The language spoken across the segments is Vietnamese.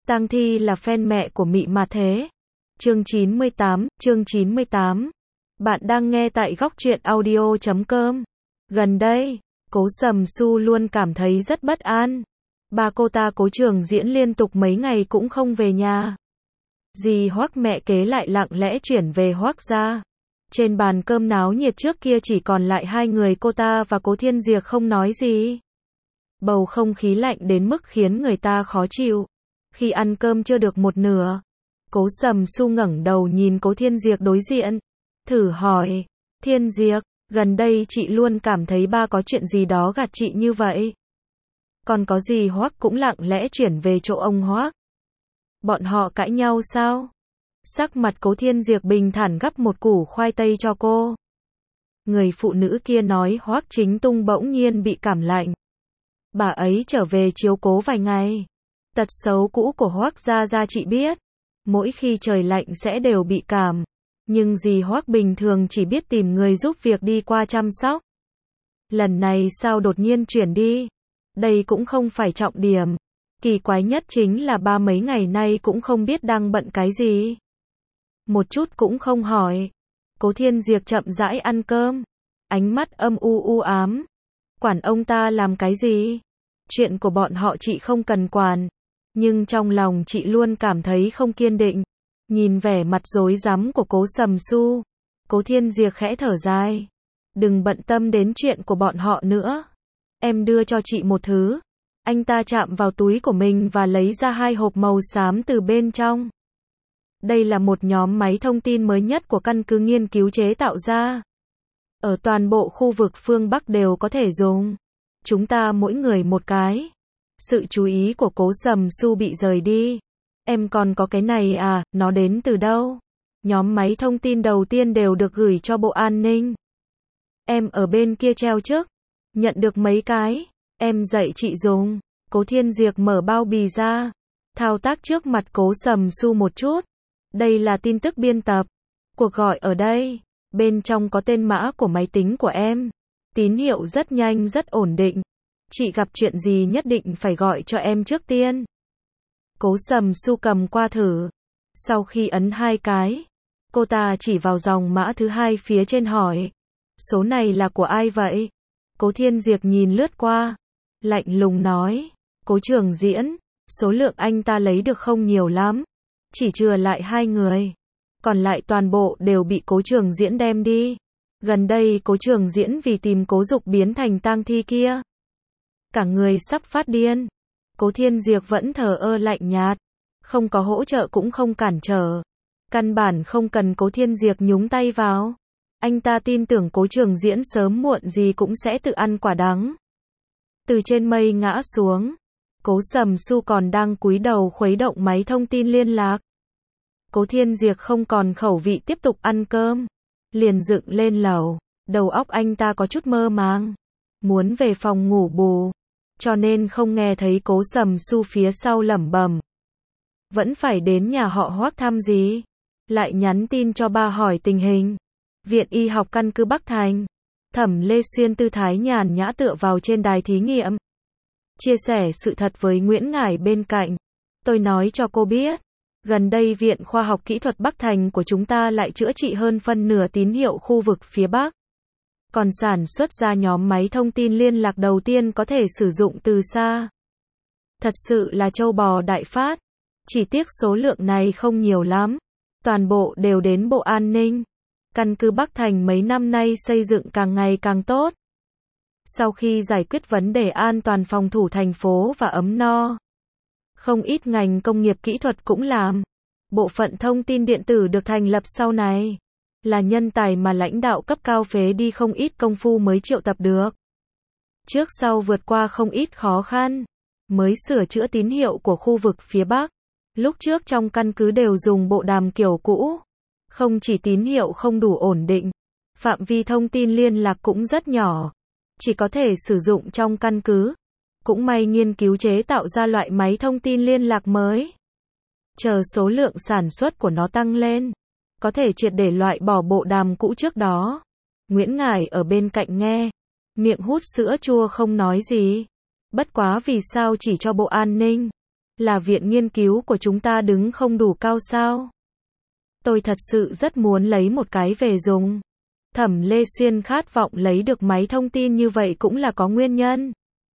Tang Thi là fan mẹ của Mị mà thế. Chương 98. Bạn đang nghe tại góc truyện audio.com. Gần đây, Cố Sầm Su luôn cảm thấy rất bất an. Ba cô ta Cố Trường Diễn liên tục mấy ngày cũng không về nhà. Dì Hoắc mẹ kế lại lặng lẽ chuyển về Hoắc gia. Trên bàn cơm náo nhiệt trước kia chỉ còn lại hai người cô ta và Cố Thiên Diệc không nói gì. Bầu không khí lạnh đến mức khiến người ta khó chịu. Khi ăn cơm chưa được một nửa, Cố Sầm Su ngẩng đầu nhìn Cố Thiên Diệc đối diện, thử hỏi, Thiên Diệc, gần đây chị luôn cảm thấy ba có chuyện gì đó gạt chị như vậy. Còn có gì? Hoắc cũng lặng lẽ chuyển về chỗ ông Hoắc. Bọn họ cãi nhau sao? Sắc mặt Cố Thiên Diệc bình thản gắp một củ khoai tây cho cô. Người phụ nữ kia nói Hoắc Chính Tung bỗng nhiên bị cảm lạnh. Bà ấy trở về chiếu cố vài ngày. Tật xấu cũ của Hoắc gia chị biết. Mỗi khi trời lạnh sẽ đều bị cảm. Nhưng dì Hoắc bình thường chỉ biết tìm người giúp việc đi qua chăm sóc. Lần này sao đột nhiên chuyển đi? Đây cũng không phải trọng điểm. Kỳ quái nhất chính là ba mấy ngày nay cũng không biết đang bận cái gì. Một chút cũng không hỏi. Cố Thiên Diệc chậm rãi ăn cơm. Ánh mắt âm u ám. Quản ông ta làm cái gì? Chuyện của bọn họ chị không cần quản. Nhưng trong lòng chị luôn cảm thấy không kiên định. Nhìn vẻ mặt rối rắm của Cố Sầm Su, Cố Thiên Diệc khẽ thở dài. Đừng bận tâm đến chuyện của bọn họ nữa. Em đưa cho chị một thứ. Anh ta chạm vào túi của mình và lấy ra hai hộp màu xám từ bên trong. Đây là một nhóm máy thông tin mới nhất của căn cứ nghiên cứu chế tạo ra. Ở toàn bộ khu vực phương Bắc đều có thể dùng. Chúng ta mỗi người một cái. Sự chú ý của Cố Sầm Su bị rời đi. Em còn có cái này à, nó đến từ đâu? Nhóm máy thông tin đầu tiên đều được gửi cho Bộ An ninh. Em ở bên kia treo chức. Nhận được mấy cái. Em dạy chị dùng. Cố Thiên Diệc mở bao bì ra. Thao tác trước mặt Cố Sầm Su một chút. Đây là tin tức biên tập. Cuộc gọi ở đây. Bên trong có tên mã của máy tính của em. Tín hiệu rất nhanh rất ổn định. Chị gặp chuyện gì nhất định phải gọi cho em trước tiên. Cố Sầm Su cầm qua thử. Sau khi ấn hai cái, cô ta chỉ vào dòng mã thứ hai phía trên hỏi. Số này là của ai vậy? Cố Thiên Diệc nhìn lướt qua. Lạnh lùng nói. Cố Trường Diễn. Số lượng anh ta lấy được không nhiều lắm. Chỉ chừa lại hai người. Còn lại toàn bộ đều bị Cố Trường Diễn đem đi. Gần đây Cố Trường Diễn vì tìm Cố Dục biến thành tang thi kia. Cả người sắp phát điên. Cố Thiên Diệc vẫn thờ ơ lạnh nhạt. Không có hỗ trợ cũng không cản trở. Căn bản không cần Cố Thiên Diệc nhúng tay vào. Anh ta tin tưởng Cố Trường Diễn sớm muộn gì cũng sẽ tự ăn quả đắng. Từ trên mây ngã xuống. Cố Sầm Su còn đang cúi đầu khuấy động máy thông tin liên lạc. Cố Thiên Diệc không còn khẩu vị tiếp tục ăn cơm. Liền dựng lên lầu. Đầu óc anh ta có chút mơ màng. Muốn về phòng ngủ bù. Cho nên không nghe thấy Cố Sầm Su phía sau lẩm bẩm. Vẫn phải đến nhà họ Hoắc thăm gì. Lại nhắn tin cho ba hỏi tình hình. Viện y học căn cứ Bắc Thành. Thẩm Lê Xuyên tư thái nhàn nhã tựa vào trên đài thí nghiệm. Chia sẻ sự thật với Nguyễn Ngải bên cạnh. Tôi nói cho cô biết. Gần đây Viện Khoa học Kỹ thuật Bắc Thành của chúng ta lại chữa trị hơn phân nửa tín hiệu khu vực phía Bắc. Còn sản xuất ra nhóm máy thông tin liên lạc đầu tiên có thể sử dụng từ xa. Thật sự là trâu bò đại phát. Chỉ tiếc số lượng này không nhiều lắm. Toàn bộ đều đến Bộ An ninh. Căn cứ Bắc Thành mấy năm nay xây dựng càng ngày càng tốt. Sau khi giải quyết vấn đề an toàn phòng thủ thành phố và ấm no. Không ít ngành công nghiệp kỹ thuật cũng làm. Bộ phận thông tin điện tử được thành lập sau này. Là nhân tài mà lãnh đạo cấp cao phế đi không ít công phu mới triệu tập được. Trước sau vượt qua không ít khó khăn. Mới sửa chữa tín hiệu của khu vực phía Bắc. Lúc trước trong căn cứ đều dùng bộ đàm kiểu cũ. Không chỉ tín hiệu không đủ ổn định. Phạm vi thông tin liên lạc cũng rất nhỏ. Chỉ có thể sử dụng trong căn cứ. Cũng may nghiên cứu chế tạo ra loại máy thông tin liên lạc mới. Chờ số lượng sản xuất của nó tăng lên. Có thể triệt để loại bỏ bộ đàm cũ trước đó. Nguyễn Ngải ở bên cạnh nghe. Miệng hút sữa chua không nói gì. Bất quá vì sao chỉ cho Bộ An ninh. Là viện nghiên cứu của chúng ta đứng không đủ cao sao? Tôi thật sự rất muốn lấy một cái về dùng. Thẩm Lê Xuyên khát vọng lấy được máy thông tin như vậy cũng là có nguyên nhân.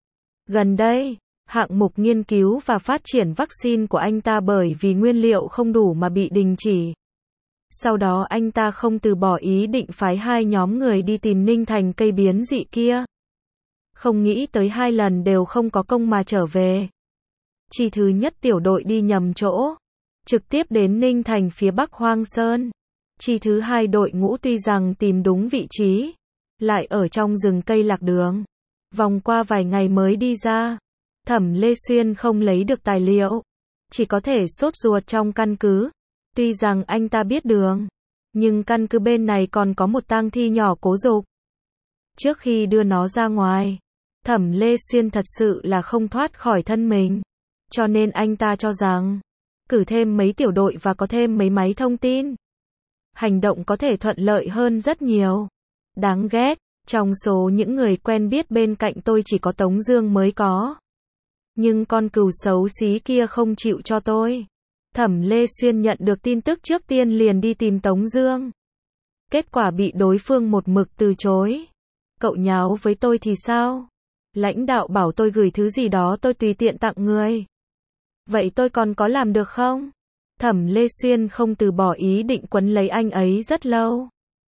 Gần đây, hạng mục nghiên cứu và phát triển vaccine của anh ta bởi vì nguyên liệu không đủ mà bị đình chỉ. Sau đó anh ta không từ bỏ ý định phái 2 nhóm người đi tìm Ninh Thành cây biến dị kia. Không nghĩ tới 2 lần đều không có công mà trở về. Chi thứ nhất tiểu đội đi nhầm chỗ, trực tiếp đến Ninh Thành phía bắc Hoang Sơn. Chi thứ 2 đội ngũ tuy rằng tìm đúng vị trí, lại ở trong rừng cây lạc đường. Vòng qua vài ngày mới đi ra. Thẩm Lê Xuyên không lấy được tài liệu, chỉ có thể sốt ruột trong căn cứ. Tuy rằng anh ta biết đường, nhưng căn cứ bên này còn có một tang thi nhỏ Cố Dục. Trước khi đưa nó ra ngoài, Thẩm Lê Xuyên thật sự là không thoát khỏi thân mình. Cho nên anh ta cho rằng, cử thêm mấy tiểu đội và có thêm mấy máy thông tin, hành động có thể thuận lợi hơn rất nhiều. Đáng ghét, trong số những người quen biết bên cạnh tôi chỉ có Tống Dương mới có. Nhưng con cừu xấu xí kia không chịu cho tôi. Thẩm Lê Xuyên nhận được tin tức trước tiên liền đi tìm Tống Dương. Kết quả bị đối phương một mực từ chối. Cậu nháo với tôi thì sao? Lãnh đạo bảo tôi gửi thứ gì đó tôi tùy tiện tặng người. Vậy tôi còn có làm được không? Thẩm Lê Xuyên không từ bỏ ý định quấn lấy anh ấy rất lâu.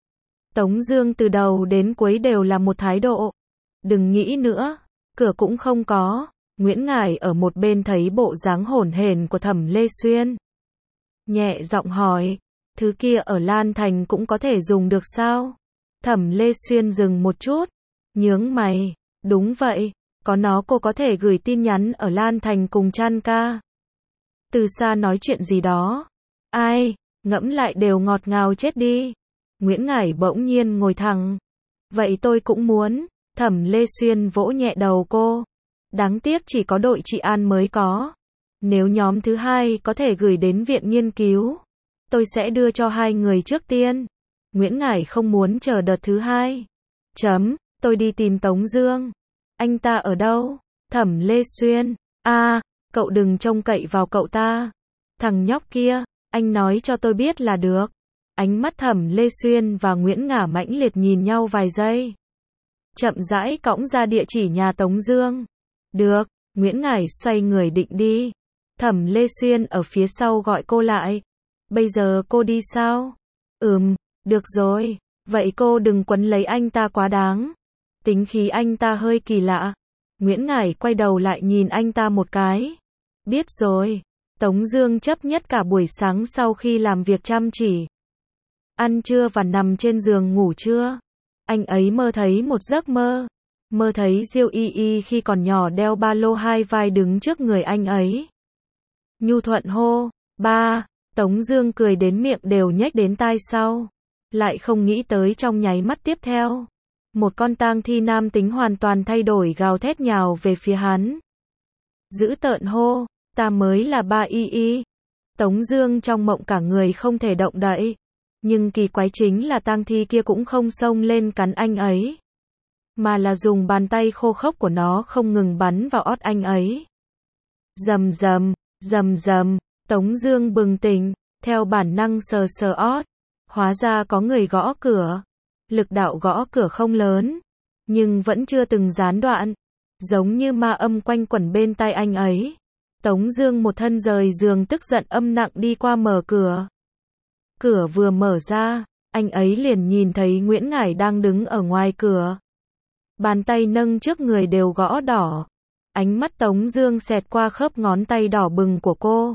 Tống Dương từ đầu đến cuối đều là một thái độ. Đừng nghĩ nữa, cửa cũng không có. Nguyễn Ngải ở một bên thấy bộ dáng hổn hển của Thẩm Lê Xuyên. Nhẹ giọng hỏi, thứ kia ở Lan Thành cũng có thể dùng được sao? Thẩm Lê Xuyên dừng một chút, nhướng mày, đúng vậy, có nó cô có thể gửi tin nhắn ở Lan Thành cùng Chan ca. Từ xa nói chuyện gì đó. Ai, ngẫm lại đều ngọt ngào chết đi. Nguyễn Ngải bỗng nhiên ngồi thẳng. Vậy tôi cũng muốn. Thẩm Lê Xuyên vỗ nhẹ đầu cô. Đáng tiếc chỉ có đội trị an mới có. Nếu nhóm thứ 2 có thể gửi đến viện nghiên cứu, tôi sẽ đưa cho 2 người trước tiên. Nguyễn Ngải không muốn chờ đợt thứ 2. Tôi đi tìm Tống Dương. Anh ta ở đâu? Thẩm Lê Xuyên. Cậu đừng trông cậy vào cậu ta. Thằng nhóc kia, anh nói cho tôi biết là được. Ánh mắt Thẩm Lê Xuyên và Nguyễn Ngả mãnh liệt nhìn nhau vài giây. Chậm rãi cõng ra địa chỉ nhà Tống Dương. Được, Nguyễn Ngải xoay người định đi. Thẩm Lê Xuyên ở phía sau gọi cô lại. Bây giờ cô đi sao? Được rồi. Vậy cô đừng quấn lấy anh ta quá đáng. Tính khí anh ta hơi kỳ lạ. Nguyễn Ngải quay đầu lại nhìn anh ta một cái. Biết rồi. Tống Dương chấp nhất cả buổi sáng sau khi làm việc chăm chỉ. Ăn trưa và nằm trên giường ngủ trưa. Anh ấy mơ thấy một giấc mơ. Mơ thấy Diêu Y Y khi còn nhỏ đeo ba lô 2 vai đứng trước người anh ấy. Nhu thuận hô, ba. Tống Dương cười đến miệng đều nhếch đến tai sau. Lại không nghĩ tới trong nháy mắt tiếp theo, một con tang thi nam tính hoàn toàn thay đổi gào thét nhào về phía hắn. Dữ tợn hô, ta mới là ba Y Y. Tống Dương trong mộng cả người không thể động đậy. Nhưng kỳ quái chính là tang thi kia cũng không xông lên cắn anh ấy, mà là dùng bàn tay khô khốc của nó không ngừng bắn vào ót anh ấy. Rầm rầm, rầm rầm, Tống Dương bừng tỉnh, theo bản năng sờ sờ ót. Hóa ra có người gõ cửa. Lực đạo gõ cửa không lớn, nhưng vẫn chưa từng gián đoạn, giống như ma âm quanh quẩn bên tai anh ấy. Tống Dương một thân rời giường tức giận âm nặng đi qua mở cửa. Cửa vừa mở ra, anh ấy liền nhìn thấy Nguyễn Ngải đang đứng ở ngoài cửa. Bàn tay nâng trước người đều gõ đỏ. Ánh mắt Tống Dương xẹt qua khớp ngón tay đỏ bừng của cô.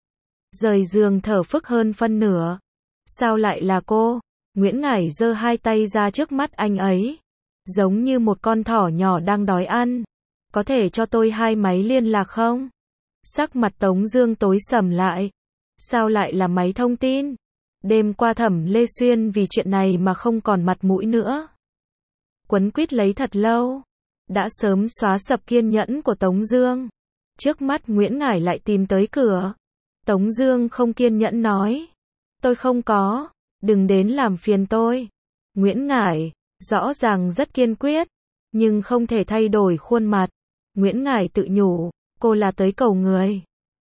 Rời giường thở phức hơn phân nửa. Sao lại là cô? Nguyễn Ngải giơ 2 tay ra trước mắt anh ấy, giống như một con thỏ nhỏ đang đói ăn. Có thể cho tôi 2 máy liên lạc không? Sắc mặt Tống Dương tối sầm lại. Sao lại là máy thông tin? Đêm qua Thẩm Lê Xuyên vì chuyện này mà không còn mặt mũi nữa. Quấn quýt lấy thật lâu, đã sớm xóa sập kiên nhẫn của Tống Dương. Trước mắt Nguyễn Ngải lại tìm tới cửa. Tống Dương không kiên nhẫn nói, tôi không có, đừng đến làm phiền tôi. Nguyễn Ngải, rõ ràng rất kiên quyết, nhưng không thể thay đổi khuôn mặt. Nguyễn Ngải tự nhủ, cô là tới cầu người,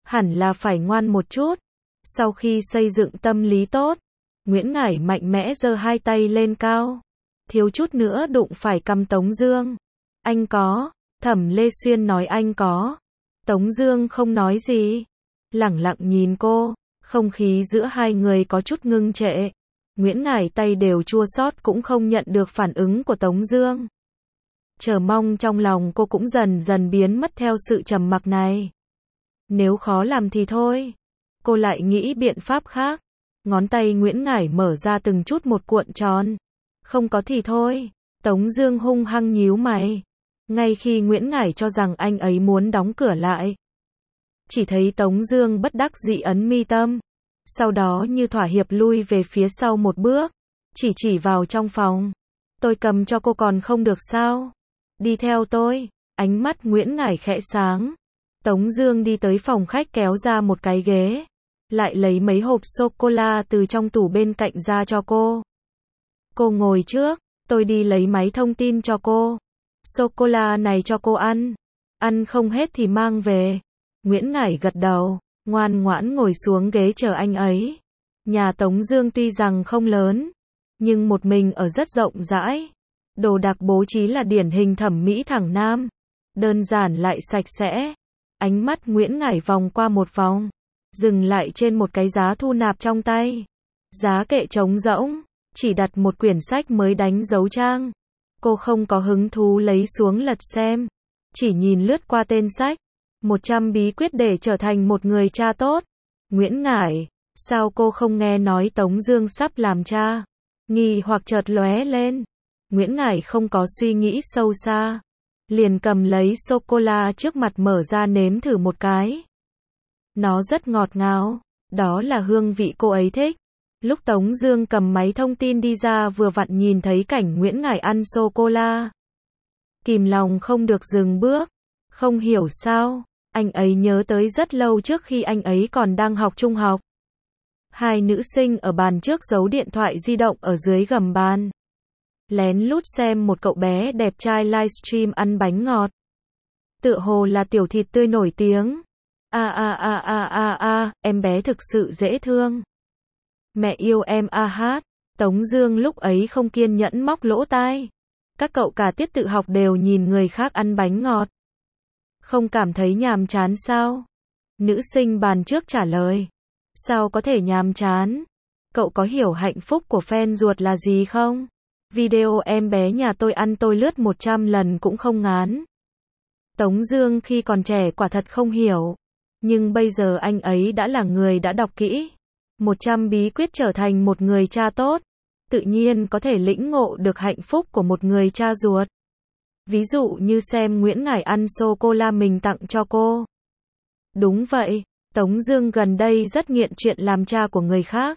hẳn là phải ngoan một chút. Sau khi xây dựng tâm lý tốt, Nguyễn Ngải mạnh mẽ giơ hai tay lên cao, thiếu chút nữa đụng phải cằm Tống Dương. Anh có, Thẩm Lê Xuyên nói anh có. Tống Dương không nói gì, lẳng lặng nhìn cô, không khí giữa hai người có chút ngưng trệ. Nguyễn Ngải tay đều chua xót cũng không nhận được phản ứng của Tống Dương. Chờ mong trong lòng cô cũng dần dần biến mất theo sự trầm mặc này. Nếu khó làm thì thôi. Cô lại nghĩ biện pháp khác. Ngón tay Nguyễn Ngải mở ra từng chút một cuộn tròn. Không có thì thôi. Tống Dương hung hăng nhíu mày. Ngay khi Nguyễn Ngải cho rằng anh ấy muốn đóng cửa lại, chỉ thấy Tống Dương bất đắc dĩ ấn mi tâm. Sau đó như thỏa hiệp lui về phía sau một bước, chỉ vào trong phòng. Tôi cầm cho cô còn không được sao? Đi theo tôi. Ánh mắt Nguyễn Ngải khẽ sáng. Tống Dương đi tới phòng khách kéo ra một cái ghế, lại lấy mấy hộp sô-cô-la từ trong tủ bên cạnh ra cho cô. Cô ngồi trước, tôi đi lấy máy thông tin cho cô. Sô-cô-la này cho cô ăn. Ăn không hết thì mang về. Nguyễn Ngải gật đầu, ngoan ngoãn ngồi xuống ghế chờ anh ấy. Nhà Tống Dương tuy rằng không lớn, nhưng một mình ở rất rộng rãi. Đồ đạc bố trí là điển hình thẩm mỹ thẳng nam, đơn giản lại sạch sẽ. Ánh mắt Nguyễn Ngải vòng qua một vòng, dừng lại trên một cái giá thu nạp trong tay. Giá kệ trống rỗng, chỉ đặt một quyển sách mới đánh dấu trang. Cô không có hứng thú lấy xuống lật xem, chỉ nhìn lướt qua tên sách. 100 bí quyết để trở thành một người cha tốt. Nguyễn Ngải, sao cô không nghe nói Tống Dương sắp làm cha? Nghi hoặc chợt lóe lên. Nguyễn Ngải không có suy nghĩ sâu xa, liền cầm lấy sô-cô-la trước mặt mở ra nếm thử một cái. Nó rất ngọt ngào, đó là hương vị cô ấy thích. Lúc Tống Dương cầm máy thông tin đi ra vừa vặn nhìn thấy cảnh Nguyễn Ngải ăn sô-cô-la. Kìm lòng không được dừng bước. Không hiểu sao, anh ấy nhớ tới rất lâu trước khi anh ấy còn đang học trung học. Hai nữ sinh ở bàn trước giấu điện thoại di động ở dưới gầm bàn, lén lút xem một cậu bé đẹp trai livestream ăn bánh ngọt. Tựa hồ là tiểu thịt tươi nổi tiếng. Em bé thực sự dễ thương. Mẹ yêu em a hát. Tống Dương lúc ấy không kiên nhẫn móc lỗ tai. Các cậu cả tiết tự học đều nhìn người khác ăn bánh ngọt. Không cảm thấy nhàm chán sao? Nữ sinh bàn trước trả lời. Sao có thể nhàm chán? Cậu có hiểu hạnh phúc của fan ruột là gì không? Video em bé nhà tôi ăn tôi lướt 100 lần cũng không ngán. Tống Dương khi còn trẻ quả thật không hiểu. Nhưng bây giờ anh ấy đã là người đã đọc kỹ 100 bí quyết trở thành một người cha tốt. Tự nhiên có thể lĩnh ngộ được hạnh phúc của một người cha ruột. Ví dụ như xem Nguyễn Ngải ăn sô-cô-la mình tặng cho cô. Đúng vậy, Tống Dương gần đây rất nghiện chuyện làm cha của người khác.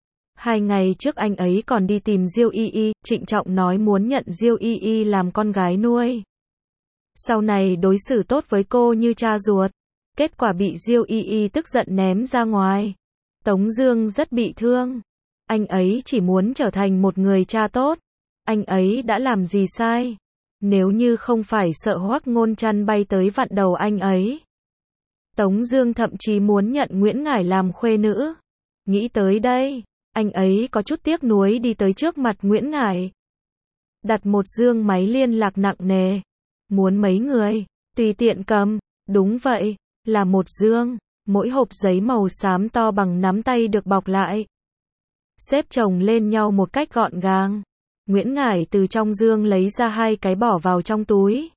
2 ngày trước anh ấy còn đi tìm Diêu Y Y, trịnh trọng nói muốn nhận Diêu Y Y làm con gái nuôi. Sau này đối xử tốt với cô như cha ruột. Kết quả bị Diêu Y Y tức giận ném ra ngoài. Tống Dương rất bị thương. Anh ấy chỉ muốn trở thành một người cha tốt. Anh ấy đã làm gì sai? Nếu như không phải sợ Hoắc Ngôn Trăn bay tới vặn đầu anh ấy, Tống Dương thậm chí muốn nhận Nguyễn Ngải làm khuê nữ. Nghĩ tới đây, anh ấy có chút tiếc nuối đi tới trước mặt Nguyễn Ngải, đặt một dương máy liên lạc nặng nề. Muốn mấy người, tùy tiện cầm. Đúng vậy, là một dương. Mỗi hộp giấy màu xám to bằng nắm tay được bọc lại, xếp chồng lên nhau một cách gọn gàng. Nguyễn Ngải từ trong dương lấy ra 2 cái bỏ vào trong túi.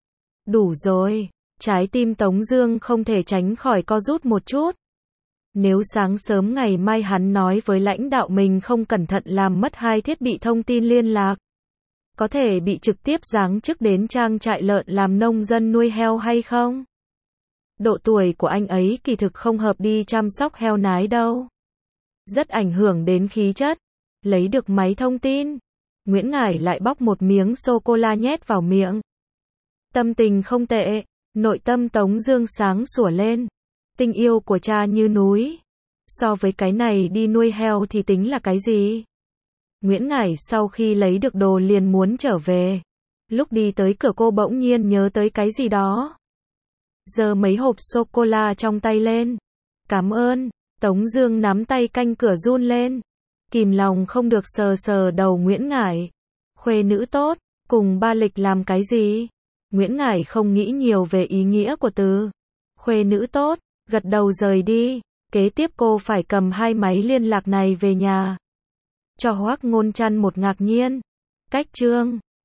Đủ rồi. Trái tim Tống Dương không thể tránh khỏi co rút một chút. Nếu sáng sớm ngày mai hắn nói với lãnh đạo mình không cẩn thận làm mất 2 thiết bị thông tin liên lạc, có thể bị trực tiếp giáng chức đến trang trại lợn làm nông dân nuôi heo hay không? Độ tuổi của anh ấy kỳ thực không hợp đi chăm sóc heo nái đâu. Rất ảnh hưởng đến khí chất. Lấy được máy thông tin, Nguyễn Ngải lại bóc một miếng sô-cô-la nhét vào miệng. Tâm tình không tệ. Nội tâm Tống Dương sáng sủa lên. Tình yêu của cha như núi. So với cái này đi nuôi heo thì tính là cái gì? Nguyễn Ngải sau khi lấy được đồ liền muốn trở về. Lúc đi tới cửa cô bỗng nhiên nhớ tới cái gì đó. giơ mấy hộp sô-cô-la trong tay lên. Cảm ơn. Tống Dương nắm tay canh cửa run lên. Kìm lòng không được sờ sờ đầu Nguyễn Ngải. Khuê nữ tốt, cùng ba Lịch làm cái gì? Nguyễn Ngải không nghĩ nhiều về ý nghĩa của từ khuê nữ tốt, gật đầu rời đi. Kế tiếp cô phải cầm hai máy liên lạc này về nhà. Cho Hoắc Ngôn Trăn một ngạc nhiên. Cách chương